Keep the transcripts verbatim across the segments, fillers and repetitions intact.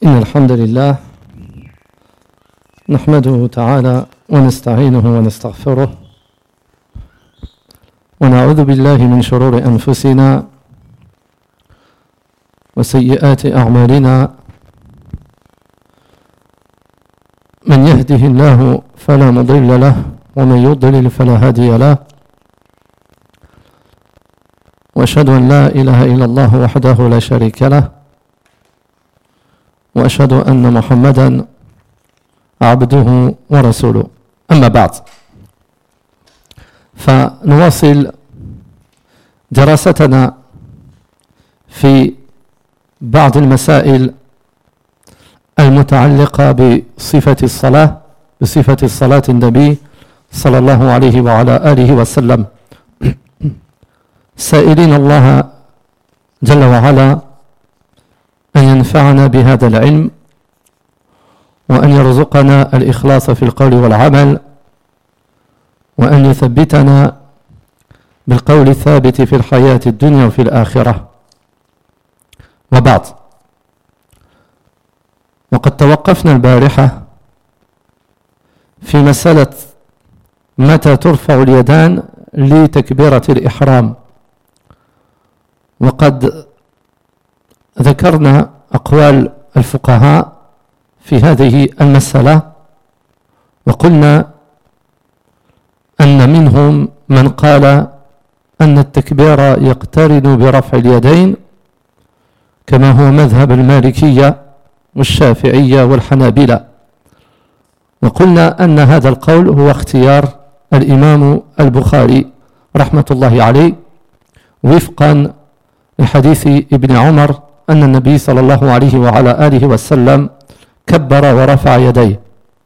إن الحمد لله نحمده تعالى ونستعينه ونستغفره ونعوذ بالله من شرور أنفسنا وسيئات أعمالنا من يهده الله فلا مضل له ومن يضلل فلا هادي له وأشهد أن لا إله إلا الله وحده لا شريك له وأشهد أن محمدا عبده ورسوله أما بعد فنواصل دراستنا في بعض المسائل المتعلقة بصفة الصلاة بصفة الصلاة النبي صلى الله عليه وعلى آله وسلم سائلين الله جل وعلا أن ينفعنا بهذا العلم وأن يرزقنا الإخلاص في القول والعمل وأن يثبتنا بالقول الثابت في الحياة الدنيا وفي الآخرة. وبعد، وقد توقفنا البارحة في مسألة متى ترفع اليدان لتكبيرة الإحرام، وقد ذكرنا أقوال الفقهاء في هذه المسألة، وقلنا أن منهم من قال أن التكبير يقترن برفع اليدين كما هو مذهب المالكية والشافعية والحنابلة، وقلنا أن هذا القول هو اختيار الإمام البخاري رحمة الله عليه وفقا لحديث ابن عمر أن النبي صلى الله عليه وعلى آله وسلم كبر ورفع يديه.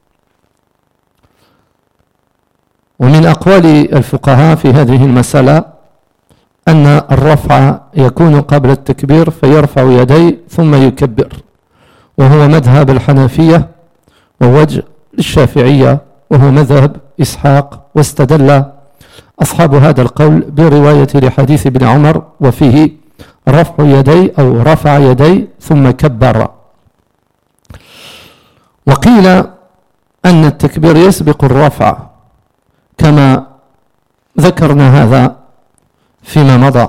ومن أقوال الفقهاء في هذه المسألة أن الرفع يكون قبل التكبير فيرفع يديه ثم يكبر، وهو مذهب الحنفية ووجه الشافعية وهو مذهب إسحاق، واستدل أصحاب هذا القول برواية لحديث ابن عمر وفيه رفع يدي أو رفع يدي ثم كبر. وقيل أن التكبير يسبق الرفع كما ذكرنا هذا فيما مضى،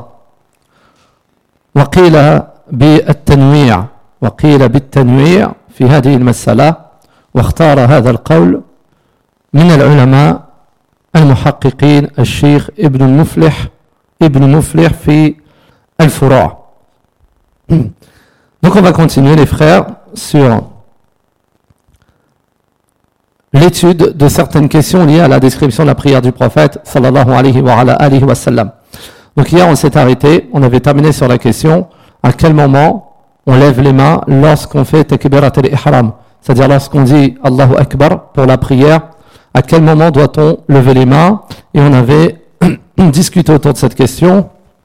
وقيل بالتنويع وقيل بالتنويع في هذه المسألة، واختار هذا القول من العلماء المحققين الشيخ ابن المفلح ابن مفلح في الفروع. Donc on va continuer les frères sur l'étude de certaines questions liées à la description de la prière du prophète sallallahu alayhi wa ala alihi wa sallam. Donc hier on s'est arrêté, on avait terminé sur la question à quel moment on lève les mains lorsqu'on fait takbirat al-ihram, c'est-à-dire lorsqu'on dit Allahu Akbar pour la prière, à quel moment doit-on lever les mains, et on avait discuté autour de cette question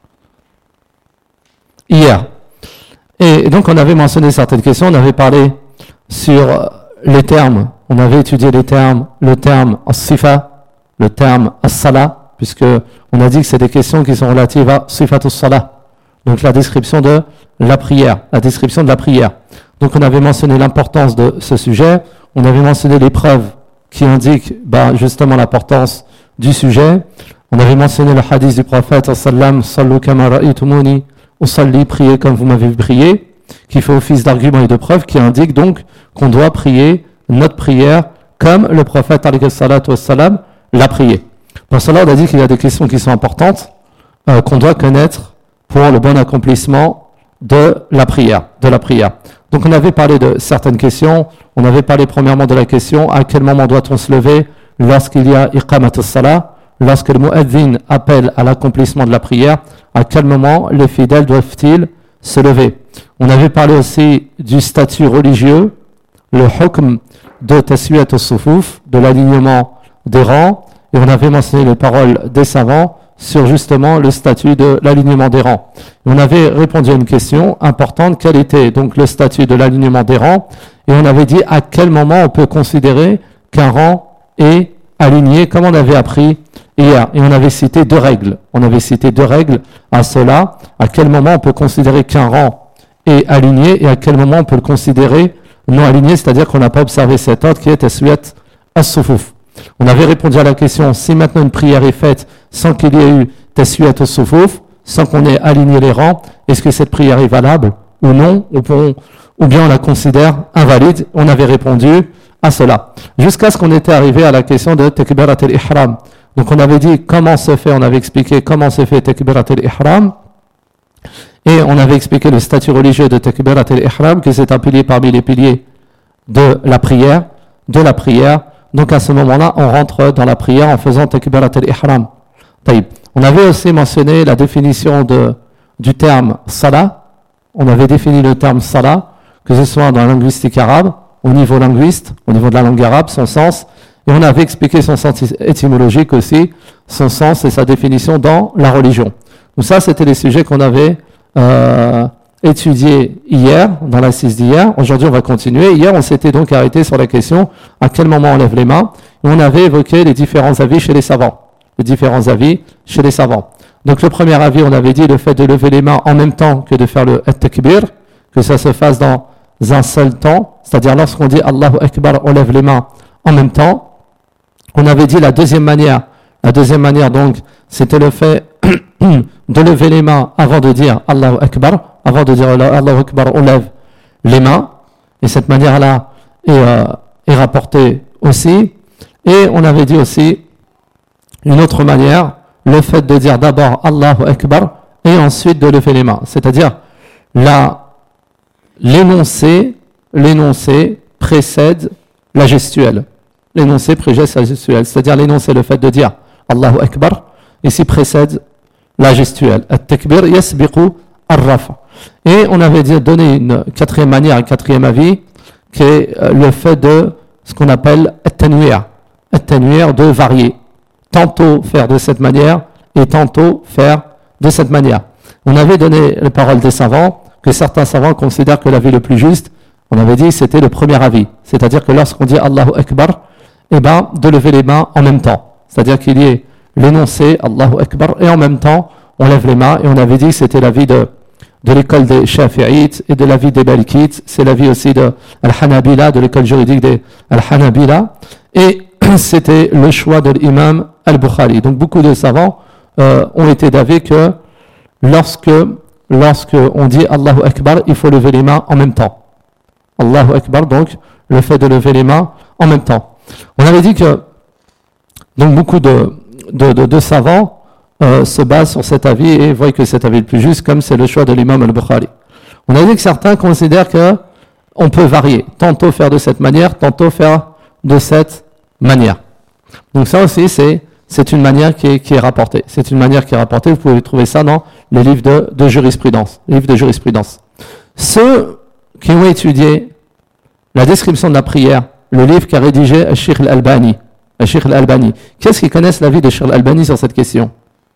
hier. Et donc on avait mentionné certaines questions, on avait parlé sur les termes, on avait étudié les termes, le terme as-sifa, le terme as-salah, puisque on a dit que c'est des questions qui sont relatives à sifatus salah, donc la description de la prière, la description de la prière. Donc on avait mentionné l'importance de ce sujet, on avait mentionné les preuves qui indiquent bah, justement l'importance du sujet. On avait mentionné le hadith du prophète sallam, sallu kama ra'aytumuni usalli, priez comme vous m'avez vu prier, qui fait office d'argument et de preuve, qui indique donc qu'on doit prier notre prière comme le prophète alayhi salatu wassalam l'a prié. Pour cela, on a dit qu'il y a des questions qui sont importantes euh, qu'on doit connaître pour le bon accomplissement de la prière, de la prière. Donc on avait parlé de certaines questions. On avait parlé premièrement de la question à quel moment doit-on se lever lorsqu'il y a iqamat as-salah, lorsque le mu'adhin appelle à l'accomplissement de la prière, à quel moment les fidèles doivent-ils se lever. On avait parlé aussi du statut religieux, le hukm de taswiyat as-sufuf, de l'alignement des rangs, et on avait mentionné les paroles des savants sur justement le statut de l'alignement des rangs. Et on avait répondu à une question importante, quel était donc le statut de l'alignement des rangs, et on avait dit à quel moment on peut considérer qu'un rang est aligné, comme on avait appris hier. Et on avait cité deux règles. On avait cité deux règles à cela, à quel moment on peut considérer qu'un rang est aligné et à quel moment on peut le considérer non aligné, c'est-à-dire qu'on n'a pas observé cet ordre qui est taswiyat as-sufuf. On avait répondu à la question, si maintenant une prière est faite sans qu'il y ait eu taswiyat as-sufuf, sans qu'on ait aligné les rangs, est-ce que cette prière est valable ou non, ou, pour, ou bien on la considère invalide? On avait répondu à cela. Jusqu'à ce qu'on était arrivé à la question de takbirat al-ihram. Donc on avait dit comment se fait, on avait expliqué comment se fait takbirat al-ihram, et on avait expliqué le statut religieux de takbirat al-ihram, que c'est un pilier parmi les piliers de la prière, de la prière. Donc à ce moment-là, on rentre dans la prière en faisant takbirat al-ihram. On avait aussi mentionné la définition de, du terme salah. On avait défini le terme salah, que ce soit dans la linguistique arabe, au niveau linguiste, au niveau de la langue arabe, son sens, et on avait expliqué son sens étymologique aussi, son sens et sa définition dans la religion. Donc ça, c'était les sujets qu'on avait euh, étudiés hier, dans l'assise d'hier. Aujourd'hui, on va continuer. Hier, on s'était donc arrêté sur la question à quel moment on lève les mains, et on avait évoqué les différents avis chez les savants. Les différents avis chez les savants. Donc le premier avis, on avait dit le fait de lever les mains en même temps que de faire le at-takbir, que ça se fasse dans un seul temps, c'est-à-dire lorsqu'on dit Allahu Akbar, on lève les mains en même temps. On avait dit la deuxième manière, la deuxième manière donc, c'était le fait de lever les mains avant de dire Allahu Akbar, avant de dire Allahu Akbar, on lève les mains, et cette manière-là est, euh, est rapportée aussi. Et on avait dit aussi une autre manière, le fait de dire d'abord Allahu Akbar et ensuite de lever les mains. C'est-à-dire, la, l'énoncé, l'énoncé précède la gestuelle. L'énoncé précède la gestuelle. C'est-à-dire, l'énoncé, le fait de dire Allahu Akbar, ici précède la gestuelle. At-takbir yasbiqu ar-raf'. Et on avait dit, donné une quatrième manière, un quatrième avis, qui est le fait de ce qu'on appelle at-tanwir. At-tanwir, de varier. Tantôt faire de cette manière et tantôt faire de cette manière. On avait donné les paroles des savants, que certains savants considèrent que l'avis le plus juste, on avait dit c'était le premier avis. C'est-à-dire que lorsqu'on dit Allahu Akbar, eh ben, de lever les mains en même temps. C'est-à-dire qu'il y ait l'énoncé Allahu Akbar et en même temps on lève les mains, et on avait dit que c'était l'avis de, de l'école des Shafi'ites et de l'avis des Malikites, c'est l'avis aussi de Al-Hanabila, de l'école juridique des Al-Hanabila, et c'était le choix de l'imam Al-Bukhari. Donc beaucoup de savants euh, ont été d'avis que lorsque, lorsque on dit Allahu Akbar, il faut lever les mains en même temps. Allahu Akbar, donc le fait de lever les mains en même temps. On avait dit que donc beaucoup de, de, de, de savants euh, se basent sur cet avis et voient que cet avis est le plus juste, comme c'est le choix de l'imam Al-Bukhari. On a dit que certains considèrent que on peut varier, tantôt faire de cette manière, tantôt faire de cette manière. Donc ça aussi, c'est, c'est une manière qui est, qui est rapportée. C'est une manière qui est rapportée, vous pouvez trouver ça dans les livres de, de jurisprudence. Les livres de jurisprudence. Ceux qui ont étudié la description de la prière, le livre qu'a rédigé Al-Sheikh Al-Albani, Al-Sheikh Al-Albani, qu'est-ce qu'ils connaissent l'avis de Sheikh Al-Albani sur cette question?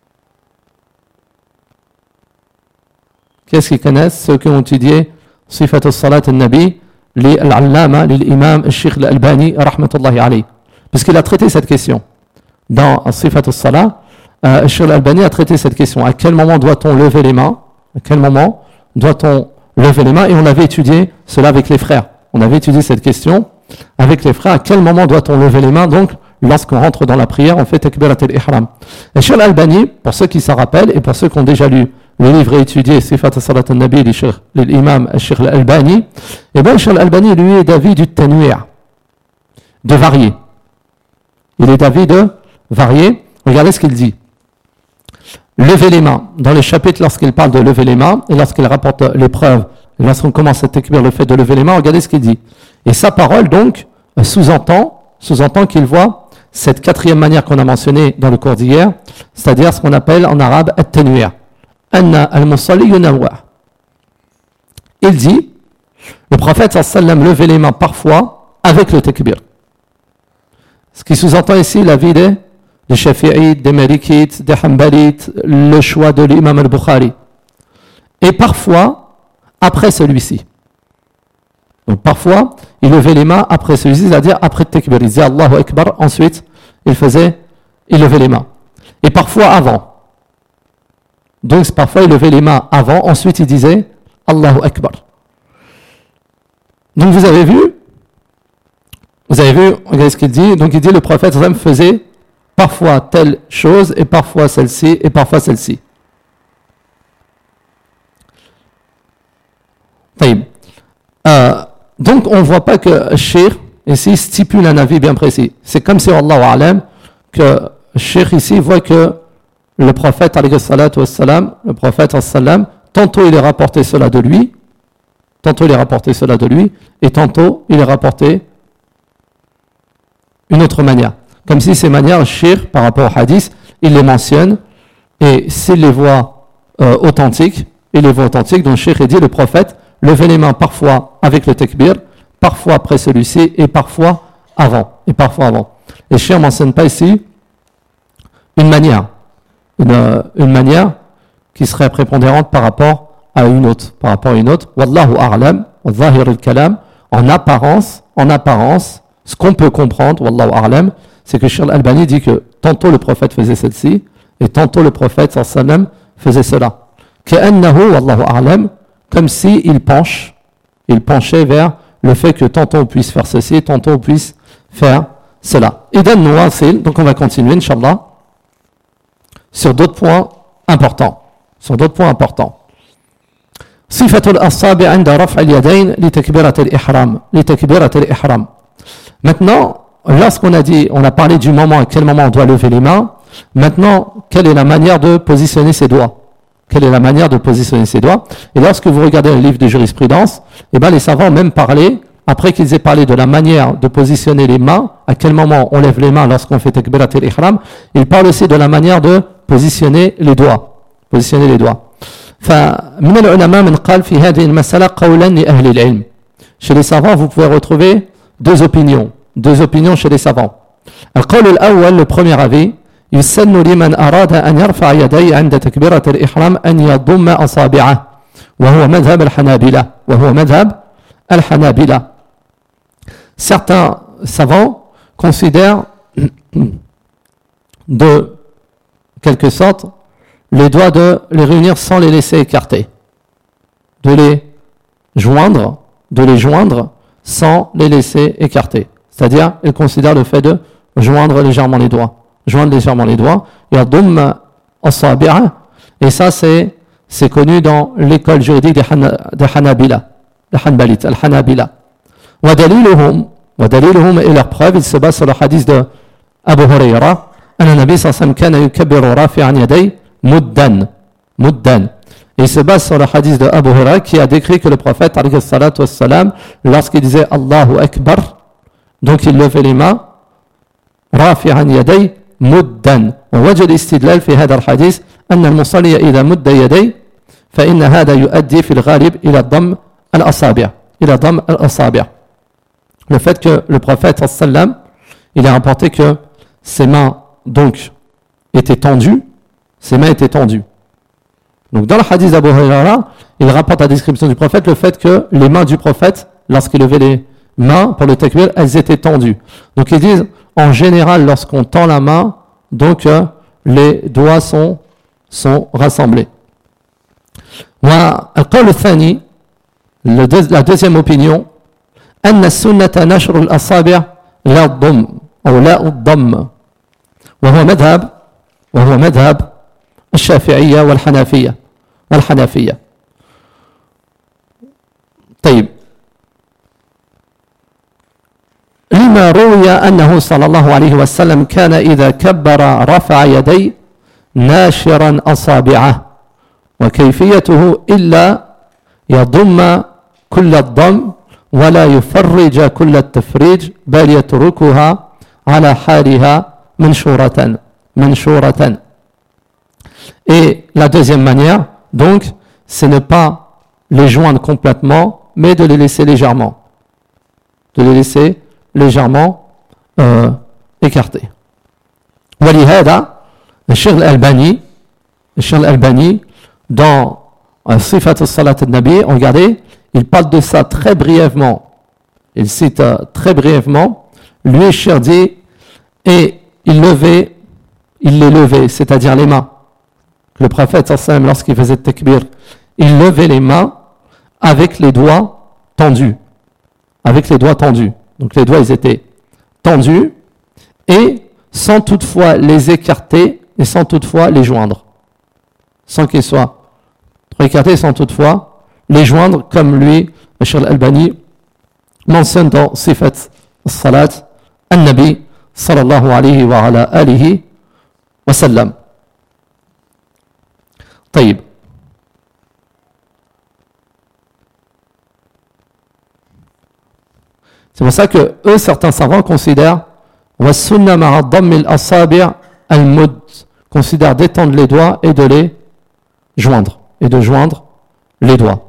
Qu'est-ce qu'ils connaissent? Ceux qui ont étudié Sifat al-Salat al-Nabi, l'Allama, l'imam Al-Sheikh Al-Albani, rahmatullahi alayhi. Puisqu'il a traité cette question. Dans Sifat al-Salah, euh, Sheikh Al-Albani a traité cette question. À quel moment doit-on lever les mains? À quel moment doit-on lever les mains? Et on avait étudié cela avec les frères. On avait étudié cette question avec les frères. À quel moment doit-on lever les mains? Donc, lorsqu'on rentre dans la prière, on fait takbirat al-ihram. Et Sheikh Al-Albani, pour ceux qui s'en rappellent, et pour ceux qui ont déjà lu le livre et étudié Sifat al-Salat al-Nabi, l'imam Sheikh Al-Albani, et bien Sheikh Al-Albani, lui, est d'avis du tanwir, de varier. Il est d'avis de varier. Regardez ce qu'il dit. Lever les mains. Dans le chapitre, lorsqu'il parle de lever les mains, et lorsqu'il rapporte l'épreuve, et lorsqu'on commence à takbir le fait de lever les mains, regardez ce qu'il dit. Et sa parole, donc, sous-entend, sous-entend qu'il voit cette quatrième manière qu'on a mentionnée dans le cours d'hier, c'est-à-dire ce qu'on appelle en arabe at-tanwir. Anna al-musalli yunawwa. Il dit, le prophète sallallahu alayhi wa sallam levait les mains parfois avec le takbir. Ce qui sous-entend ici l'avis des, des Shafi'ites, des Malikites, des Hanbalites, le choix de l'imam Al-Bukhari. Et parfois, après celui-ci. Donc parfois, il levait les mains après celui-ci, c'est-à-dire après le takbir. Il disait Allahu Akbar, ensuite, il faisait, il levait les mains. Et parfois avant. Donc parfois, il levait les mains avant, ensuite il disait Allahu Akbar. Donc vous avez vu, vous avez vu, regardez ce qu'il dit. Donc il dit le prophète sallam faisait parfois telle chose et parfois celle-ci et parfois celle-ci. Euh, donc on ne voit pas que Cheikh ici stipule un avis bien précis. C'est comme si Allah A'lam que Cheikh ici voit que le prophète alayhi salatu wassalam, le prophète sallam, tantôt il est rapporté cela de lui, tantôt il est rapporté cela de lui, et tantôt il est rapporté une autre manière. Comme si ces manières, Cheikh, par rapport au hadith, il les mentionne, et s'il les voit euh, authentiques, il les voit authentiques, donc Cheikh dit le prophète levait les mains parfois avec le takbir, parfois après celui-ci, et parfois avant, et parfois avant. Et Cheikh ne mentionne pas ici une manière, une, une manière qui serait prépondérante par rapport à une autre, par rapport à une autre. Wallahu a'lam, wa zahir al-kalam, en apparence, en apparence, ce qu'on peut comprendre, wallahu a'lam, c'est que Cheikh Al-Albani dit que tantôt le prophète faisait celle-ci, et tantôt le prophète sallallahu alayhi wa sallam faisait cela. Ka'annahu, wallahu a'lam, comme si il penche, il penchait vers le fait que tantôt on puisse faire ceci, tantôt on puisse faire cela. Idan nuwasil, donc on va continuer, Inch'Allah, sur d'autres points importants. Sur d'autres points importants. Sifatul asabi' 'inda raf' al-yadayn li takbirat al-ihram, li takbirat al-ihram. Maintenant, lorsqu'on a dit, on a parlé du moment, à quel moment on doit lever les mains, maintenant, quelle est la manière de positionner ses doigts? Quelle est la manière de positionner ses doigts? Et lorsque vous regardez le livre de jurisprudence, eh ben, les savants ont même parlé, après qu'ils aient parlé de la manière de positionner les mains, à quel moment on lève les mains lorsqu'on fait takbirat al-ihram, ils parlent aussi de la manière de positionner les doigts. Positionner les doigts. فمن العلماء من قال في هذه المسألة قولا لأهل العلم. Chez les savants, vous pouvez retrouver deux opinions, deux opinions chez les savants. القول الأول, le premier avis, يسن لمن أراد أن يرفع يديه عند تكبيرة الإحرام أن يضم أصابعه وهو مذهب الحنابلة وهو مذهب الحنابلة. Certains savants considèrent de quelque sorte les doigts de les réunir sans les laisser écartés, de les joindre, de les joindre sans les laisser écartés. C'est-à-dire, ils considèrent le fait de joindre légèrement les doigts, joindre légèrement les doigts, yadum asabi'a, et ça c'est c'est connu dans l'école juridique des, Han, des Hanabila, des Hanbalites, al-Hanabila. Wa daliluhum, wa daliluhum, et leur preuve, il se base sur le hadith de Abu Huraira, أن النبي صلى الله عليه وسلم كان يكبر رافعا يديه مدا مدا. Et il se base sur le hadith de Abu Huraira qui a décrit que le prophète alayhi salatu wassalam, lorsqu'il disait Allahu Akbar, donc il levait les mains رافعا يديه مدا. ووجه الاستدلال في هذا الحديث أن المصلي إذا مد يديه فإن هذا يؤدي في الغالب إلى ضم الأصابع إلى ضم الأصابع. Le fait que le prophète sallam, il a rapporté que ses mains donc étaient tendues, ses mains étaient tendues. Donc dans le hadith d'Abu Huraira, il rapporte la description du prophète, le fait que les mains du prophète, lorsqu'il levait les mains pour le takbir, elles étaient tendues. Donc ils disent, en général, lorsqu'on tend la main, donc euh, les doigts sont, sont rassemblés. والقول الثاني, la deuxième opinion, أن السنة نشر الأصابع لا الضم أو لا الضم وهو مذهب وهو مذهب الشافعية والحنفية والحنفية. طيب لما روي أنه صلى الله عليه وسلم كان إذا كبر رفع يديه ناشرا أصابعه وكيفيته إلا يضم كل الضم ولا يفرج كل التفريج بل يتركها على حالها منشورة منشورة. Et la deuxième manière, donc, c'est ne pas les joindre complètement, mais de les laisser légèrement, de les laisser légèrement euh, écartés. ولهذا الشيخ الألباني الشيخ الألباني dans صفة الصلاة النبي, regardez, il parle de ça très brièvement. Il cite euh, très brièvement. Lui, Cheikh dit, et il levait, il les levait, c'est-à-dire les mains. Le prophète, lorsqu'il faisait takbir, il levait les mains avec les doigts tendus. avec les doigts tendus. Donc les doigts, ils étaient tendus et sans toutefois les écarter et sans toutefois les joindre. Sans qu'ils soient trop écartés, sans toutefois les joindre, comme lui, le Cheikh Al-Albani, mentionne dans Sifat al-Salat al-Nabi sallallahu alayhi wa ala alihi wa sallam. طيب. C'est pour ça que eux, certains savants considèrent وَالسُّنَّ مَعَ الضَّمِّ الْأَصَابِعِ الْمُدْ considèrent d'étendre les doigts et de les joindre, et de joindre les doigts.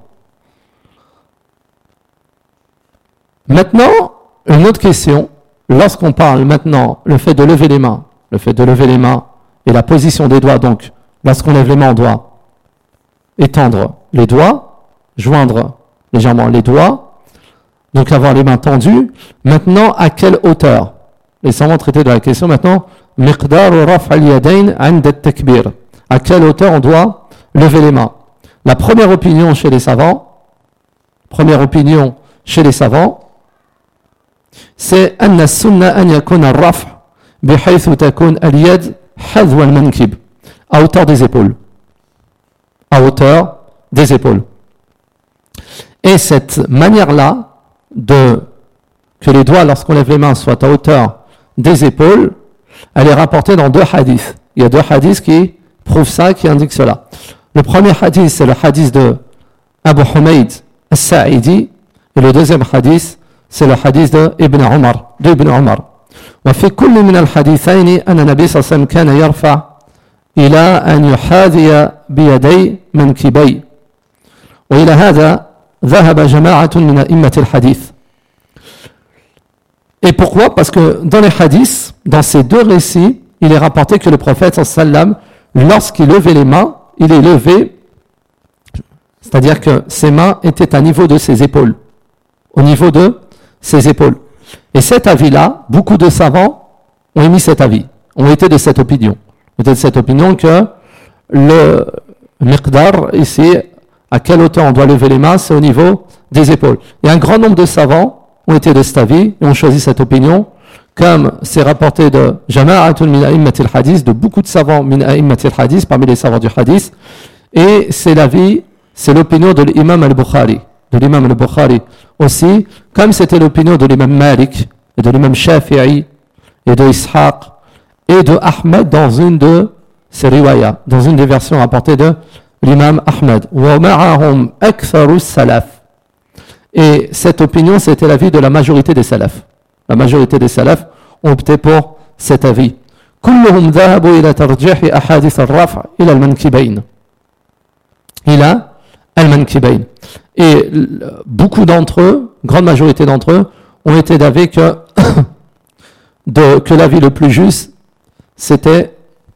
Maintenant, une autre question, lorsqu'on parle maintenant, le fait de lever les mains, le fait de lever les mains et la position des doigts, donc lorsqu'on lève les mains, on doit étendre les doigts, joindre légèrement les doigts, donc avoir les mains tendues. Maintenant, à quelle hauteur? Les savants traitaient de la question maintenant, miqdar raf' al-yadayn 'inda at-takbir. À quelle hauteur on doit lever les mains? La première opinion chez les savants, première opinion chez les savants, c'est anna sunna an yakuna ar-raf' bihaythu takun al-yad hadwa al-mankib, à hauteur des épaules. À hauteur des épaules. Et cette manière-là, de que les doigts, lorsqu'on lève les mains, soient à hauteur des épaules, elle est rapportée dans deux hadiths. Il y a deux hadiths qui prouvent ça, qui indiquent cela. Le premier hadith, c'est le hadith de Abu Humayd al-Sa'idi, et le deuxième hadith, c'est le hadith de Ibn Umar, de Ibn Umar. وفي كل من الحديثين أن النبي صلى الله عليه وسلم كان يرفع إلى أن يحاذي بيدي منكبي وإلى هذا ذهب جماعة من أئمة الحديث. Et pourquoi? Parce que dans les hadiths, dans ces deux récits, il est rapporté que le prophète sallam, lorsqu'il levait les mains, il les levait, c'est-à-dire que ses mains étaient à niveau de ses épaules, au niveau de ses épaules. Et cet avis-là, beaucoup de savants ont émis cet avis, ont été de cette opinion, ont été de cette opinion que le miqdar ici, à quelle hauteur on doit lever les mains, c'est au niveau des épaules. Et un grand nombre de savants ont été de cet avis et ont choisi cette opinion, comme c'est rapporté de Jama'atun min a'immatil hadith, de beaucoup de savants min a'immatil hadith, parmi les savants du hadith, et c'est l'avis, c'est l'opinion de l'imam al-Bukhari, de l'imam al-Bukhari aussi, comme c'était l'opinion de l'imam Malik, et de l'imam Shafi'i, et de Ishaq, et de Ahmed dans une de ses riwayas, dans une des versions rapportées de l'imam Ahmed. Wa ma'ahum aktharu salaf. Et cette opinion, c'était l'avis de la majorité des salafs. La majorité des salafs ont opté pour cet avis. كلهم ذهبوا إلى ترجيح أحاديث الرفع إلى المنكبين. إلى المنكبين. Et beaucoup d'entre eux, grande majorité d'entre eux, ont été d'avis que, de, que l'avis le plus juste, c'était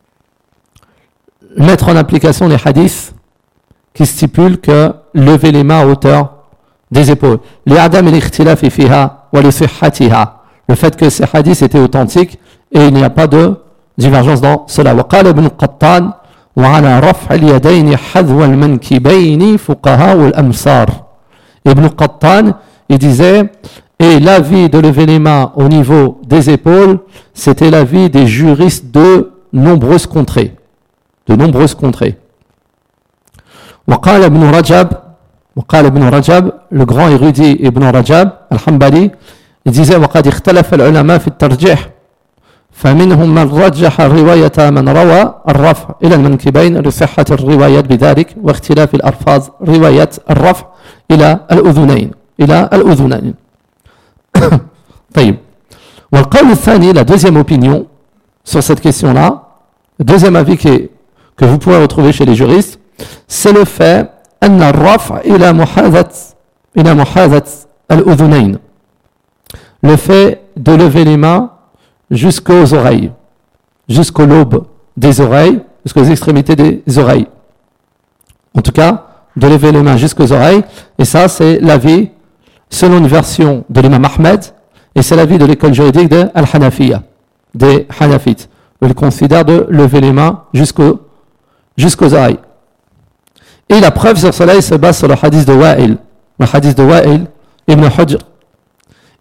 mettre en application les hadiths qui stipulent que lever les mains à hauteur des épaules. لعدم الاختلاف فيها ولصحتها. Le fait que ces hadiths étaient authentiques et il n'y a pas de divergence dans cela. وقال ابن قطان وعلى رفع اليدين حذو المنكبين فقهاء الأمصار. Ibn Qattan, il disait, et l'avis de lever les mains au niveau des épaules, c'était l'avis des juristes de nombreuses contrées. De nombreuses contrées. وقال ابن رجب وقال ابن رجب, le grand érudit Ibn Rajab al-Hanbali, il disait وقد اختلف العلماء في الترجيح فمنهم من رجح رواية من روى الرفع إلى المنكبين لصحة الروايات بذلك واختلاف الألفاظ رواية الرفع إلى الأذنين إلى الأذنين. طيب. والقول الثاني, la deuxième opinion sur cette question-là, le deuxième avis qui est, que vous pouvez retrouver chez les juristes, c'est le fait أن الرفع إلى محاذاة إلى محاذاة الأذنين. Le fait de lever les mains jusqu'aux oreilles, jusqu'au lobe des oreilles, jusqu'aux extrémités des oreilles. En tout cas, de lever les mains jusqu'aux oreilles, et ça c'est l'avis, selon une version de l'imam Ahmed, et c'est l'avis de l'école juridique de Al-Hanafiya, des Hanafites. Ils considèrent de lever les mains jusqu'aux, jusqu'aux oreilles. Et la preuve sur cela, il se base sur le hadith de Wa'il, le hadith de Wa'il ibn Hujr,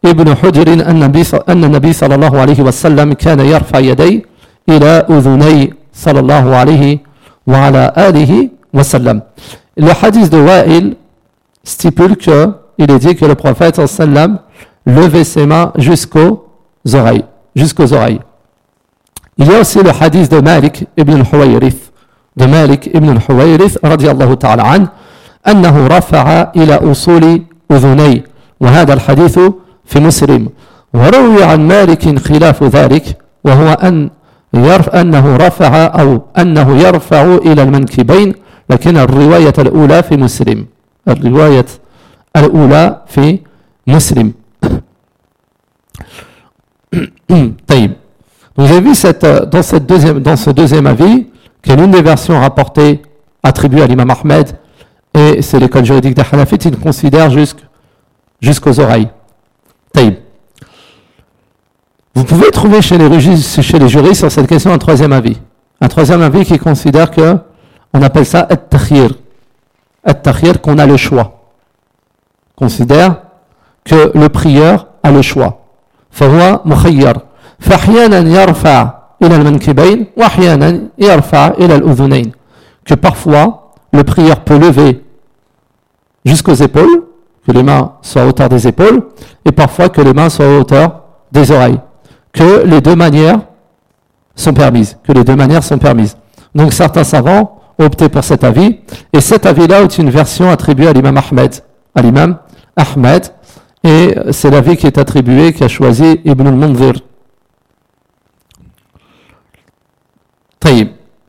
ابن حجر أن النبي صلى الله عليه وسلم كان يرفع يديه إلى أذني صلى الله عليه وعلى آله وسلم. Le hadith de Wa'il stipule que il est dit que le prophète sallallahu alayhi wa sallam levait ses mains jusqu'aux oreilles, jusqu'aux oreilles. Il y a aussi le hadith de Malik ibn al-Huwayrith, de Malik ibn al-Huwayrith radiyallahu ta'ala an, أنه رفع إلى أصول أذني، وهذا الحديث في مسلم. وروي عن مالك خلاف ذلك، وهو أن يرف أنه رفع أو أنه يرفع إلى المنكبين، لكن الرواية الأولى في مسلم. الرواية الأولى في مسلم. طيب. Vous avez vu cette, dans, cette deuxième, dans ce deuxième avis, qui est l'une des versions rapportées, attribuées à l'imam Ahmed, et c'est l'école juridique des Hanafites, ils considèrent jusqu', jusqu'aux oreilles. طيب. Vous pouvez trouver chez les, chez les juristes sur cette question un troisième avis. Un troisième avis qui considère que, on appelle ça at-takhir. At-takhir, qu'on a le choix. Considère que le prieur a le choix. فهو مخير. فأحيانا يرفع إلى المنكبين وأحيانا يرفع إلى الأذنين. Que parfois, le prieur peut lever jusqu'aux épaules, que les mains soient à hauteur des épaules, et parfois que les mains soient à hauteur des oreilles. Que les deux manières sont permises. Que les deux manières sont permises. Donc certains savants ont opté pour cet avis, et cet avis-là est une version attribuée à l'imam Ahmed. À l'imam Ahmed, et c'est l'avis qui est attribué, qui a choisi Ibn al-Munzir. طيب.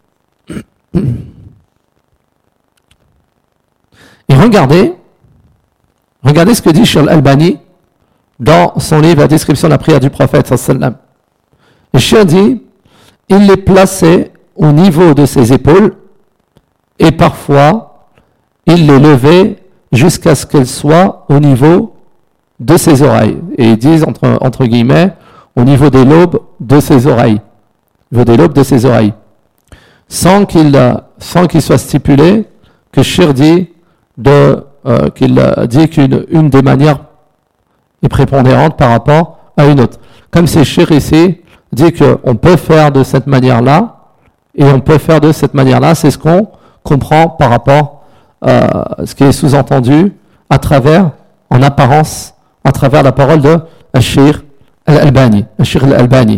Et regardez, regardez ce que dit Cheikh Al-Albani dans son livre La description de la prière du prophète sallallahu alayhi wa sallam. Le Cheikh dit, il les plaçait au niveau de ses épaules et parfois il les levait jusqu'à ce qu'elles soient au niveau de ses oreilles. Et ils disent, entre, entre guillemets, au niveau des lobes de ses oreilles. Au niveau des lobes de ses oreilles. Sans qu'il, sans qu'il soit stipulé que Cheikh dit de, euh, qu'il dit qu'une une des manières est prépondérante par rapport à une autre. Comme c'est Cheikh ici dit qu'on peut faire de cette manière-là, et on peut faire de cette manière-là, c'est ce qu'on comprend par rapport à euh, ce qui est sous-entendu à travers, en apparence, à travers la parole de Cheikh Al-Albani. Cheikh Al-Albani.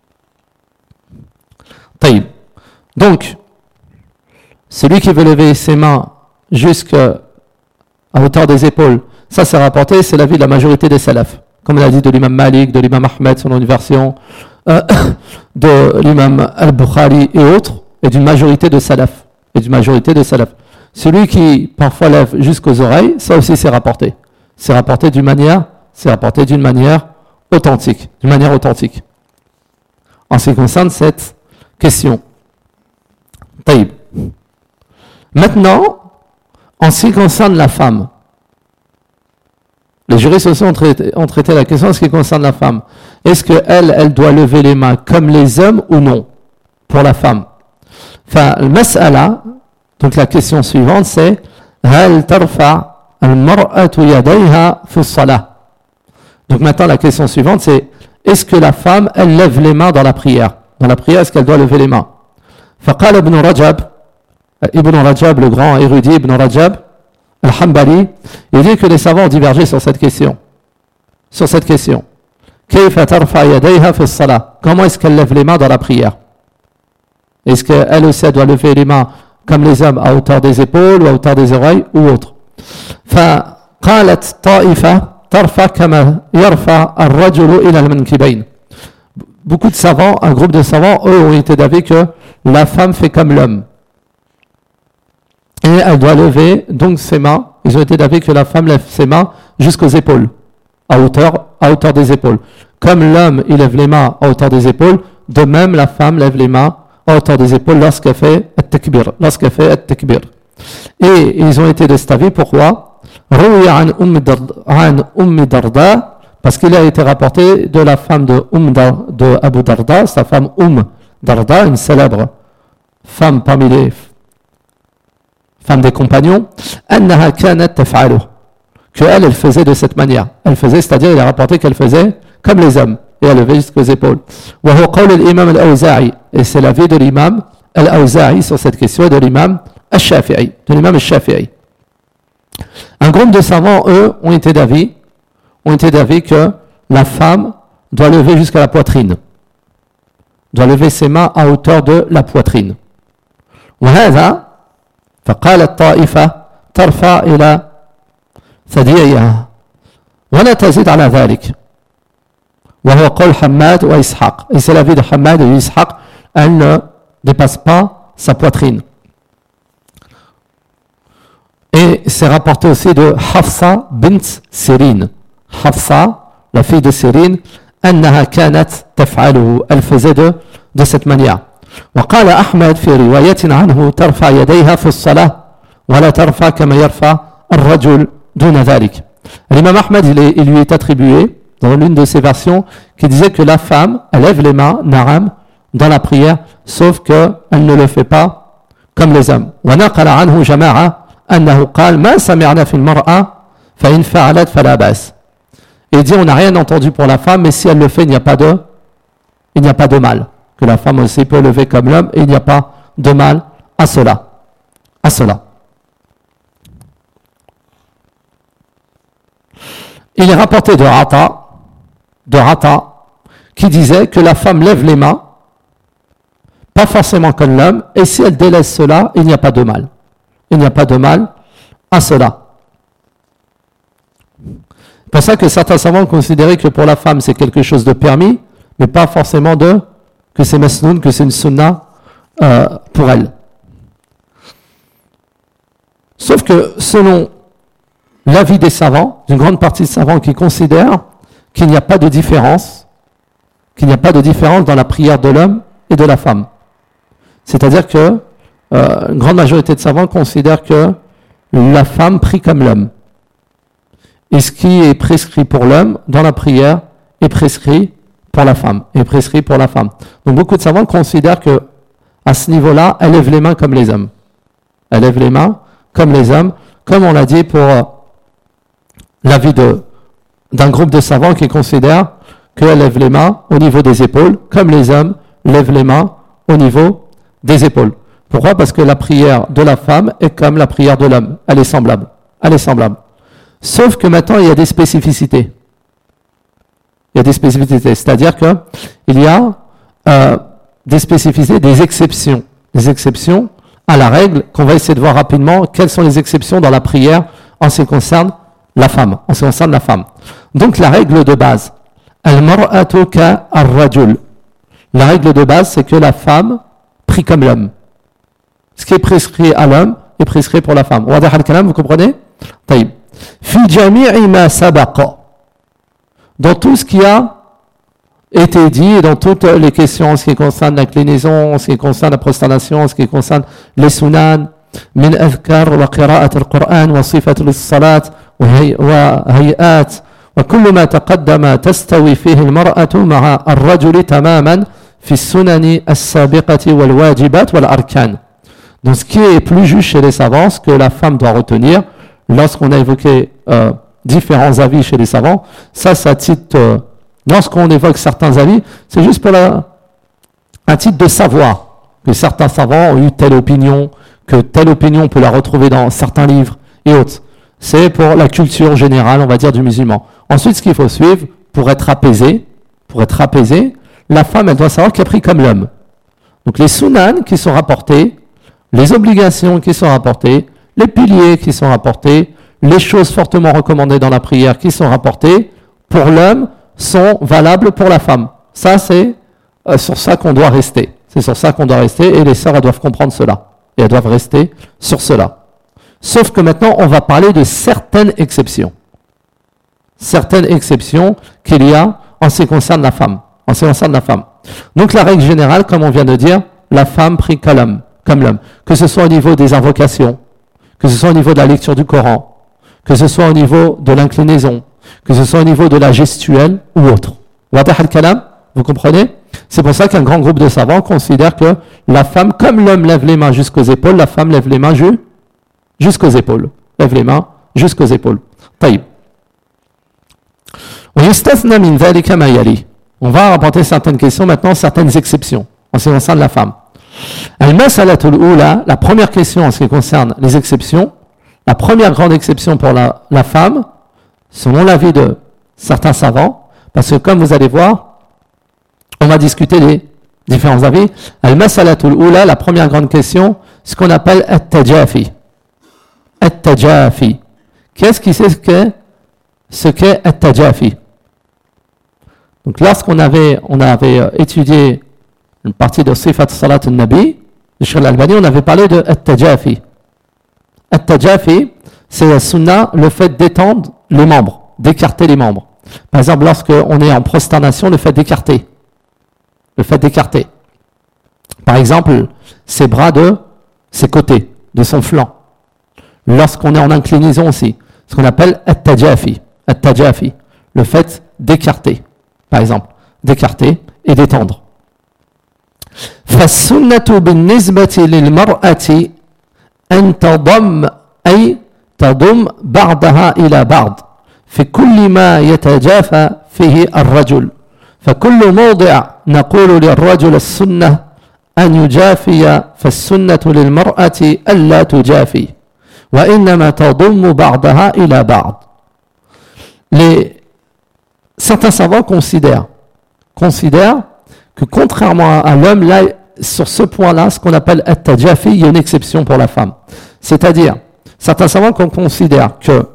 Taïb. Donc, celui qui veut lever ses mains jusqu'à hauteur des épaules, ça c'est rapporté, c'est l'avis de la majorité des salafs. Comme on a dit de l'imam Malik, de l'imam Ahmed, selon une version, euh, de l'imam Al-Bukhari et autres, et d'une majorité de salafs. Et d'une majorité de salafs. Celui qui parfois lève jusqu'aux oreilles, ça aussi c'est rapporté. C'est rapporté d'une manière, c'est rapporté d'une manière authentique, d'une manière authentique. En ce qui concerne cette question. Taïb. Maintenant, en ce qui concerne la femme, les juristes aussi ont traité, ont traité la question en ce qui concerne la femme. Est-ce qu'elle, elle doit lever les mains comme les hommes ou non pour la femme? Enfin, le mas'ala, donc la question suivante, c'est هل ترفع المرأة يديها في الصلاة? Donc maintenant la question suivante, c'est est-ce que la femme, elle lève les mains dans la prière? Dans la prière, est-ce qu'elle doit lever les mains? فقال ابن رجب, Ibn Rajab, le grand érudit Ibn Rajab Al-Hanbali, il dit que les savants ont divergé sur cette question. Sur cette question. كيف ترفع يديها في الصلاة? Comment est-ce qu'elle lève les mains dans la prière? Est-ce qu'elle aussi elle doit lever les mains comme les hommes à hauteur des épaules ou à hauteur des oreilles ou autre? فقالت طائفة ترفع كما يرفع الرجل إلى المنكبين. Beaucoup de savants, un groupe de savants, eux ont été d'avis que la femme fait comme l'homme. Et elle doit lever donc ses mains. Ils ont été d'avis que la femme lève ses mains jusqu'aux épaules, à hauteur, à hauteur des épaules. Comme l'homme il lève les mains à hauteur des épaules, de même la femme lève les mains à hauteur des épaules lorsqu'elle fait at-takbir, lorsqu'elle fait at-takbir. Et ils ont été de cet avis, pourquoi? روي عن أم درداء, parce qu'il a été rapporté de la femme de, um de Abu Darda, sa femme Umm Darda, une célèbre femme parmi les femmes des compagnons, أنها كانت تفعله, qu'elle, elle faisait de cette manière. Elle faisait, c'est-à-dire, il a rapporté qu'elle faisait comme les hommes, et elle levait jusqu'aux épaules. Et c'est l'avis de l'imam al-Awza'i sur cette question, et de l'imam al-Shafi'i, de l'imam al-Shafi'i. Un groupe de savants, eux, ont été d'avis, ont été d'avis que la femme doit lever jusqu'à la poitrine, doit lever ses mains à hauteur de la poitrine. وهذا فقال الطائفة ترفع إلى ثدييها ولا تزيد على ذلك وهو قول حماد وإسحاق. Et c'est l'avis de Hammad et Ishaq, elle ne dépasse pas sa poitrine. Et c'est rapporté aussi de Hafsa bint Sirin. Hafsa, la fille de Sirin, أنها كانت تفعله, elle faisait de, de cette manière. وقال أحمد في رواية عنه ترفع يديها في الصلاة ولا ترفع كما يرفع الرجل دون ذلك. L'imam Ahmed, il, est, il lui est attribué dans l'une de ses versions qui disait que la femme, elle lève les mains, naram, dans la prière, sauf qu'elle ne le fait pas comme les hommes. ونقل عنه جماعة أنه قال ما سمعنا في المرأة فإن فعلت فلا بأس. Et il dit on n'a rien entendu pour la femme, mais si elle le fait, il n'y a pas de, il n'y a pas de mal. Que la femme aussi peut lever comme l'homme, et il n'y a pas de mal à cela. À cela. Il est rapporté de Rata, de Rata, qui disait que la femme lève les mains, pas forcément comme l'homme, et si elle délaisse cela, il n'y a pas de mal. Il n'y a pas de mal à cela. C'est pour ça que certains savants considéraient que pour la femme, c'est quelque chose de permis, mais pas forcément de que c'est masnoun, que c'est une sunna euh, pour elle. Sauf que selon l'avis des savants, d'une grande partie des savants qui considèrent qu'il n'y a pas de différence, qu'il n'y a pas de différence dans la prière de l'homme et de la femme. C'est-à-dire que euh, une grande majorité de savants considèrent que la femme prie comme l'homme. Et ce qui est prescrit pour l'homme dans la prière est prescrit pour la femme, est prescrit pour la femme. Donc beaucoup de savants considèrent que à ce niveau-là, elle lève les mains comme les hommes. Elle lève les mains comme les hommes, comme on l'a dit pour euh, l'avis de, d'un groupe de savants qui considèrent qu'elle lève les mains au niveau des épaules, comme les hommes lèvent les mains au niveau des épaules. Pourquoi ? Parce que la prière de la femme est comme la prière de l'homme. Elle est semblable. Elle est semblable. Sauf que maintenant, il y a des spécificités. Il y a des spécificités. C'est-à-dire qu'il y a euh, des spécificités, des exceptions. Des exceptions à la règle qu'on va essayer de voir rapidement. Quelles sont les exceptions dans la prière en ce qui concerne la femme. En ce qui concerne la femme. Donc, la règle de base. Al-mar'atu ka-ar-rajul. La règle de base, c'est que la femme prie comme l'homme. Ce qui est prescrit à l'homme est prescrit pour la femme. Wadah al-kalam, vous comprenez ? Taïb. Fi jami'i ma sabaqa. Dans tout ce qui a été dit et dans toutes les questions en ce qui concerne l'inclinaison, en ce qui concerne la prosternation, en ce qui concerne les sunan, min adhkar wa qira'at al-Qur'an wa sifat lis-salat wa hay'at wa kullu ma taqaddama tastawi fihi al-mar'atu ma'a ar-rajuli tamaman fi as-sunani as-sabiqati wal-wajibat wal-arkan. Donc ce qui est plus juste chez les savants, ce que la femme doit retenir, lorsqu'on a évoqué euh, différents avis chez les savants, ça, c'est à titre, euh, lorsqu'on évoque certains avis, c'est juste pour la, un titre de savoir que certains savants ont eu telle opinion, que telle opinion on peut la retrouver dans certains livres et autres. C'est pour la culture générale, on va dire, du musulman. Ensuite, ce qu'il faut suivre, pour être apaisé, pour être apaisé, la femme, elle doit savoir qu'elle prie comme l'homme. Donc les sunan qui sont rapportés, les obligations qui sont rapportées, les piliers qui sont rapportés, les choses fortement recommandées dans la prière qui sont rapportées, pour l'homme, sont valables pour la femme. Ça, c'est euh, sur ça qu'on doit rester. C'est sur ça qu'on doit rester, et les sœurs, elles doivent comprendre cela. Et elles doivent rester sur cela. Sauf que maintenant, on va parler de certaines exceptions. Certaines exceptions qu'il y a en ce qui concerne la femme. En ce qui concerne la femme. Donc, la règle générale, comme on vient de dire, la femme prie comme l'homme. Comme l'homme. Que ce soit au niveau des invocations, que ce soit au niveau de la lecture du Coran, que ce soit au niveau de l'inclinaison, que ce soit au niveau de la gestuelle ou autre. Wadah al-kalam, vous comprenez ? C'est pour ça qu'un grand groupe de savants considère que la femme, comme l'homme lève les mains jusqu'aux épaules, la femme lève les mains ju- jusqu'aux épaules. Lève les mains jusqu'aux épaules. طيب. ويستثنى من ذلك ما يلي. On va rapporter certaines questions maintenant, certaines exceptions en ce qui concerne la femme. Al-mas'alatul ula, la première question en ce qui concerne les exceptions, la première grande exception pour la, la femme, selon l'avis de certains savants, parce que comme vous allez voir, on va discuter des différents avis. Al-mas'alatul ula, la première grande question, ce qu'on appelle at-tajafi. At-tajafi. Qu'est-ce qui sait ce qu'est ce qu'est at-tajafi? Donc lorsqu'on avait, on avait étudié une partie de Sifat Salat al-Nabi, de Cheikh al-Albani, on avait parlé de at-tajafi. At-tajafi, c'est la sunna, le fait d'étendre les membres, d'écarter les membres. Par exemple, lorsqu'on est en prosternation, le fait d'écarter. Le fait d'écarter. Par exemple, ses bras de ses côtés, de son flanc. Lorsqu'on est en inclinaison aussi, ce qu'on appelle at-tajafi. At-tajafi, le fait d'écarter. Par exemple, d'écarter et d'étendre. فالسنة بالنسبة للمرأة أن تضم أي تضم بعضها إلى بعض في كل ما يتجافى فيه الرجل فكل موضع نقول للرجل السنة أن يجافي فالسنة للمرأة ألا تجافي وإنما تضم بعضها إلى بعض. Les certains savants considèrent, considèrent que contrairement à l'homme, là, sur ce point-là, ce qu'on appelle at-tajafi, il y a une exception pour la femme. C'est-à-dire, certains savants considèrent que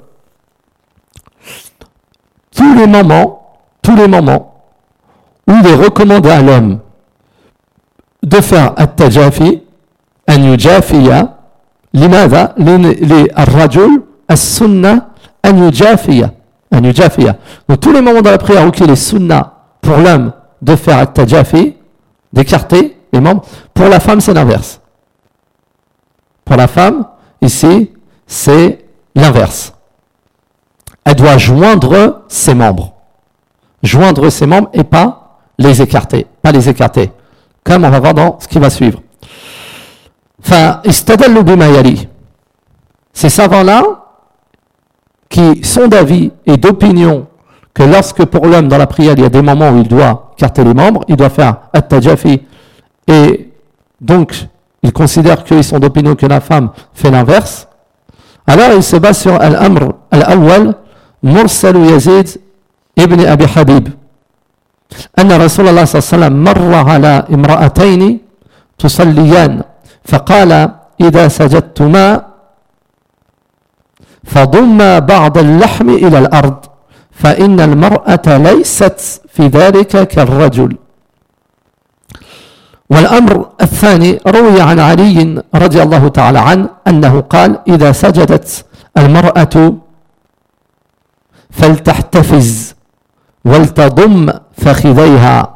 tous les moments, tous les moments où il est recommandé à l'homme de faire at-tajafi, an yujafiya, limadha, li ar-rajul, as-sunnah, an yujafiya. Donc tous les moments dans la prière où il est sunna pour l'homme de faire at-tajafi, d'écarter les membres, pour la femme c'est l'inverse. Pour la femme, ici, c'est l'inverse. Elle doit joindre ses membres. Joindre ses membres et pas les écarter. Pas les écarter. Comme on va voir dans ce qui va suivre. Enfin, istadallu bima yali. Ces savants-là, qui sont d'avis et d'opinion que lorsque pour l'homme dans la prière il y a des moments où il doit écarter les membres, il doit faire at-tajafi, et donc ils considèrent qu'ils sont d'opinion que la femme fait l'inverse, alors ils se basent sur al-amr al-awwal mursal Yazid ibn Abi Habib أن رسول الله صلى الله عليه وسلم مر على امرأتين تصليان فقال إذا سجدتما فضم بعض اللحم إلى الأرض فإن المرأة ليست في ذلك كالرجل. والأمر الثاني روي عن علي رضي الله تعالى عنه أنه قال إذا سجدت المرأة فلتحتفز ولتضم فخذيها.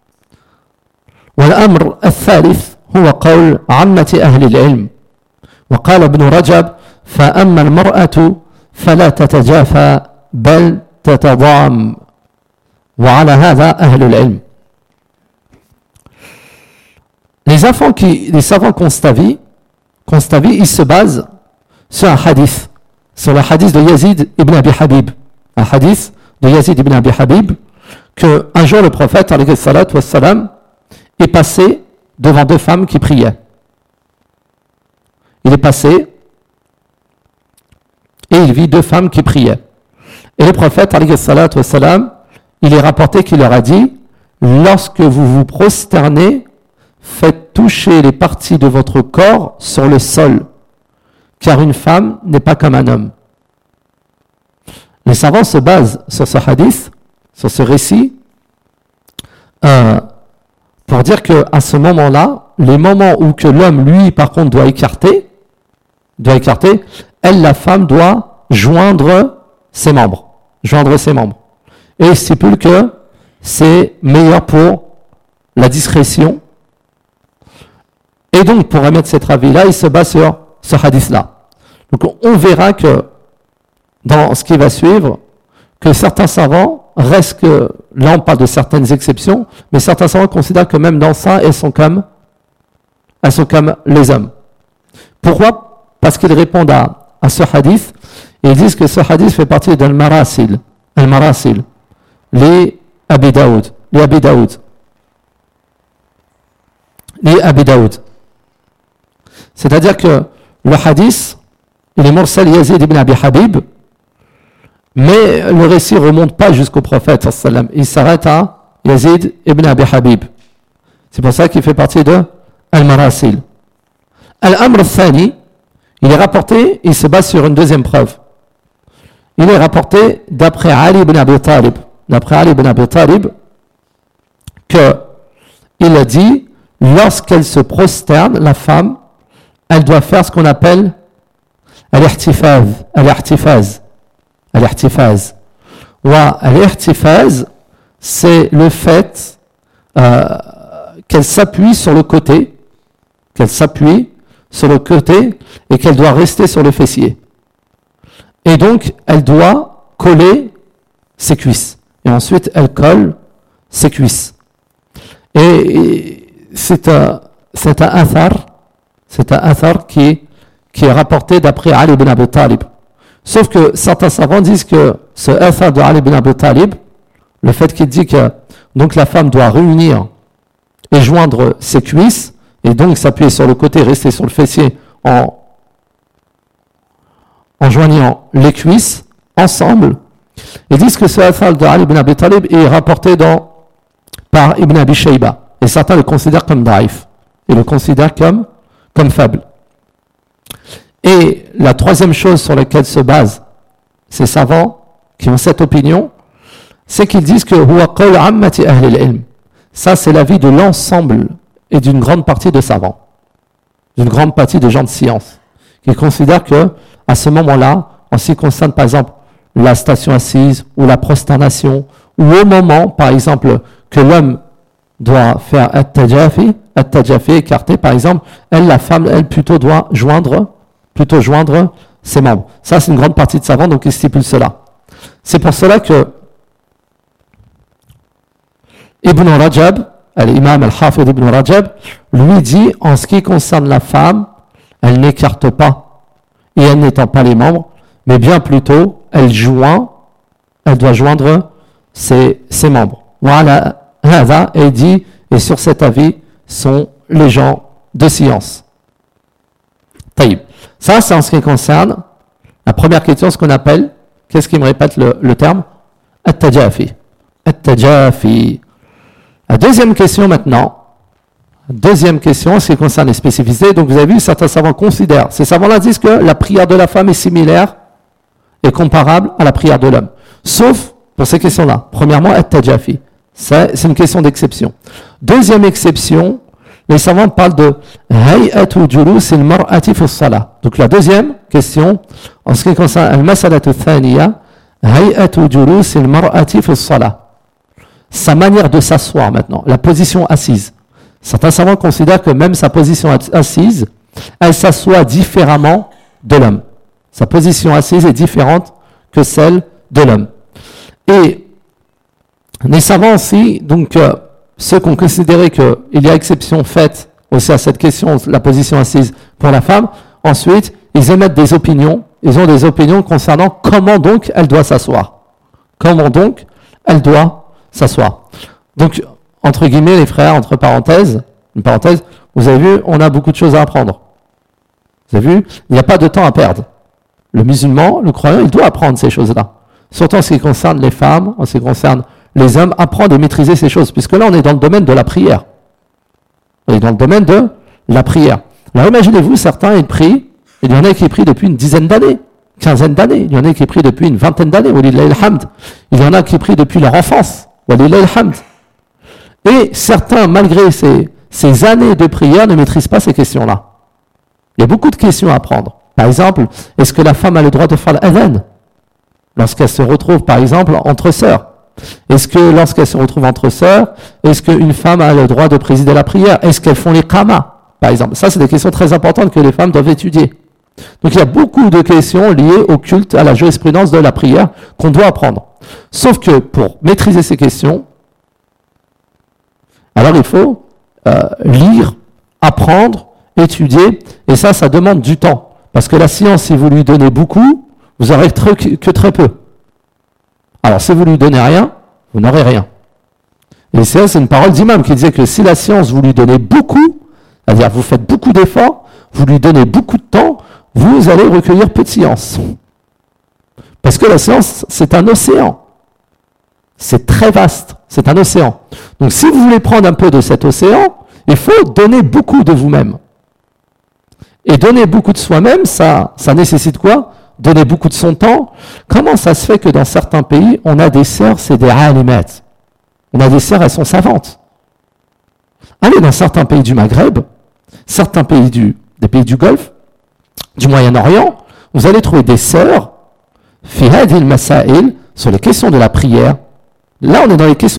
والأمر الثالث هو قول عامة أهل العلم. وقال ابن رجب فأما المرأة فلا تتجافى بل تتضام وعلى هذا أهل العلم. Les enfants qui, les savants Constavi, Constavi, ils se basent sur un hadith, sur le hadith de Yazid ibn Abi Habib, un hadith de Yazid ibn Abi Habib, que un jour le prophète alayhi salatu wassalam est passé devant deux femmes qui priaient. Il est passé et il vit deux femmes qui priaient. Et le prophète, alayhi salatu wassalam, il est rapporté qu'il leur a dit, lorsque vous vous prosternez, faites toucher les parties de votre corps sur le sol, car une femme n'est pas comme un homme. Les savants se basent sur ce hadith, sur ce récit, euh, pour dire qu'à ce moment-là, les moments où que l'homme, lui, par contre, doit écarter, doit écarter, elle, la femme, doit joindre ses membres. Joindre ses membres. Et il stipule que c'est meilleur pour la discrétion. Et donc, pour émettre cet avis-là, il se base sur ce hadith-là. Donc, on verra que, dans ce qui va suivre, que certains savants restent que, là on parle de certaines exceptions, mais certains savants considèrent que même dans ça, elles sont comme, elles sont comme les hommes. Pourquoi ? Parce qu'ils répondent à à ce hadith. Ils disent que ce hadith fait partie de Al-Marasil. Al-Marasil. Les Abi Daoud. Les Abi Daoud. Les Abi Daoud. C'est-à-dire que le hadith, il est mursal Yazid ibn Abi Habib, mais le récit ne remonte pas jusqu'au prophète. Il s'arrête à Yazid ibn Abi Habib. C'est pour ça qu'il fait partie de Al-Marasil. Al-Amr al-Thani, il est rapporté, il se base sur une deuxième preuve. Il est rapporté d'après Ali ibn Abi Talib, d'après Ali ibn Abi Talib, que il a dit, lorsqu'elle se prosterne, la femme, elle doit faire ce qu'on appelle al-ihtifaz, al-ihtifaz, al-ihtifaz. Wa al-ihtifaz, c'est le fait euh, qu'elle s'appuie sur le côté, qu'elle s'appuie sur le côté et qu'elle doit rester sur le fessier. Et donc, elle doit coller ses cuisses. Et ensuite, elle colle ses cuisses. Et c'est un, c'est un athar, c'est un athar qui, qui est rapporté d'après Ali ibn Abi Talib. Sauf que certains savants disent que ce athar de Ali ibn Abi Talib, le fait qu'il dit que donc la femme doit réunir et joindre ses cuisses, et donc s'appuyer sur le côté, rester sur le fessier en, en joignant les cuisses ensemble. Ils disent que ce athar de Ali ibn Abi Talib est rapporté dans, par Ibn Abi Shayba. Et certains le considèrent comme daif. Et le considèrent comme, comme faible. Et la troisième chose sur laquelle se basent ces savants qui ont cette opinion, c'est qu'ils disent que huwa qawl ammati ahli al-ilm. Ça, c'est l'avis de l'ensemble et d'une grande partie de savants, d'une grande partie de gens de science, qui considèrent que, à ce moment-là, en ce qui concerne, par exemple, la station assise ou la prosternation, ou au moment, par exemple, que l'homme doit faire at-tajafi, at-tajafi écarté, par exemple, elle, la femme, elle, plutôt doit joindre, plutôt joindre ses membres. Ça, c'est une grande partie de savants, donc ils stipulent cela. C'est pour cela que Ibn Rajab, l'imam al-Hafid Ibn Rajab, lui dit, en ce qui concerne la femme, elle n'écarte pas, et elle n'étend pas les membres, mais bien plutôt, elle joint, elle doit joindre ses, ses membres. Voilà. Et dit, et sur cet avis sont les gens de science. Taïb. Ça, c'est en ce qui concerne la première question, ce qu'on appelle, qu'est-ce qui me répète le, le terme? At-tajafi. At-tajafi. La deuxième question maintenant, deuxième question, en ce qui concerne les spécificités. Donc vous avez vu, certains savants considèrent, ces savants-là disent que la prière de la femme est similaire et comparable à la prière de l'homme. Sauf pour ces questions-là. Premièrement, at-tajafi. C'est une question d'exception. Deuxième exception, les savants parlent de hay'atu julus al-mar'ati fi as-salah. Donc la deuxième question, en ce qui concerne al-mas'alatu thaniya, hay'atu julus al-mar'ati fi as-salah. Sa manière de s'asseoir maintenant, la position assise. Certains savants considèrent que même sa position assise, elle s'assoit différemment de l'homme. Sa position assise est différente que celle de l'homme. Et les savants aussi, donc euh, ceux qui ont considéré qu'il y a exception faite aussi à cette question, la position assise pour la femme, ensuite, ils émettent des opinions, ils ont des opinions concernant comment donc elle doit s'asseoir. Comment donc elle doit s'asseoir. Donc, entre guillemets, les frères, entre parenthèses, une parenthèse, vous avez vu, on a beaucoup de choses à apprendre. Vous avez vu, il n'y a pas de temps à perdre. Le musulman, le croyant, il doit apprendre ces choses-là. Surtout en ce qui concerne les femmes, en ce qui concerne les hommes, apprendre et maîtriser ces choses, puisque là on est dans le domaine de la prière. On est dans le domaine de la prière. Alors imaginez-vous, certains ils prient, et il y en a qui prient depuis une dizaine d'années, quinzaine d'années, il y en a qui prient depuis une vingtaine d'années, walillahi alhamd. Il y en a qui prient depuis leur enfance, walillahi alhamd. Et certains, malgré ces, ces années de prière, ne maîtrisent pas ces questions-là. Il y a beaucoup de questions à apprendre. Par exemple, est-ce que la femme a le droit de faire l'adhan lorsqu'elle se retrouve, par exemple, entre sœurs? Est-ce que lorsqu'elles se retrouvent entre sœurs, est-ce qu'une femme a le droit de présider la prière? Est-ce qu'elles font les qamas, par exemple? Ça, c'est des questions très importantes que les femmes doivent étudier. Donc, il y a beaucoup de questions liées au culte, à la jurisprudence de la prière qu'on doit apprendre. Sauf que pour maîtriser ces questions, alors il faut euh, lire, apprendre, étudier, et ça, ça demande du temps. Parce que la science, si vous lui donnez beaucoup, vous n'aurez que, que très peu. Alors, si vous lui donnez rien, vous n'aurez rien. Et ça, c'est une parole d'imam qui disait que si la science, vous lui donnez beaucoup, c'est-à-dire vous faites beaucoup d'efforts, vous lui donnez beaucoup de temps, vous allez recueillir peu de science. Parce que la science, c'est un océan. C'est très vaste, c'est un océan. Donc si vous voulez prendre un peu de cet océan, il faut donner beaucoup de vous-même. Et donner beaucoup de soi-même, ça, ça nécessite quoi? Donner beaucoup de son temps. Comment ça se fait que dans certains pays, on a des sœurs, c'est des alimat. On a des sœurs, elles sont savantes. Allez dans certains pays du Maghreb, certains pays du, des pays du Golfe, du Moyen-Orient, vous allez trouver des sœurs, fi hadil masail, sur les questions de la prière. Là, on est dans les questions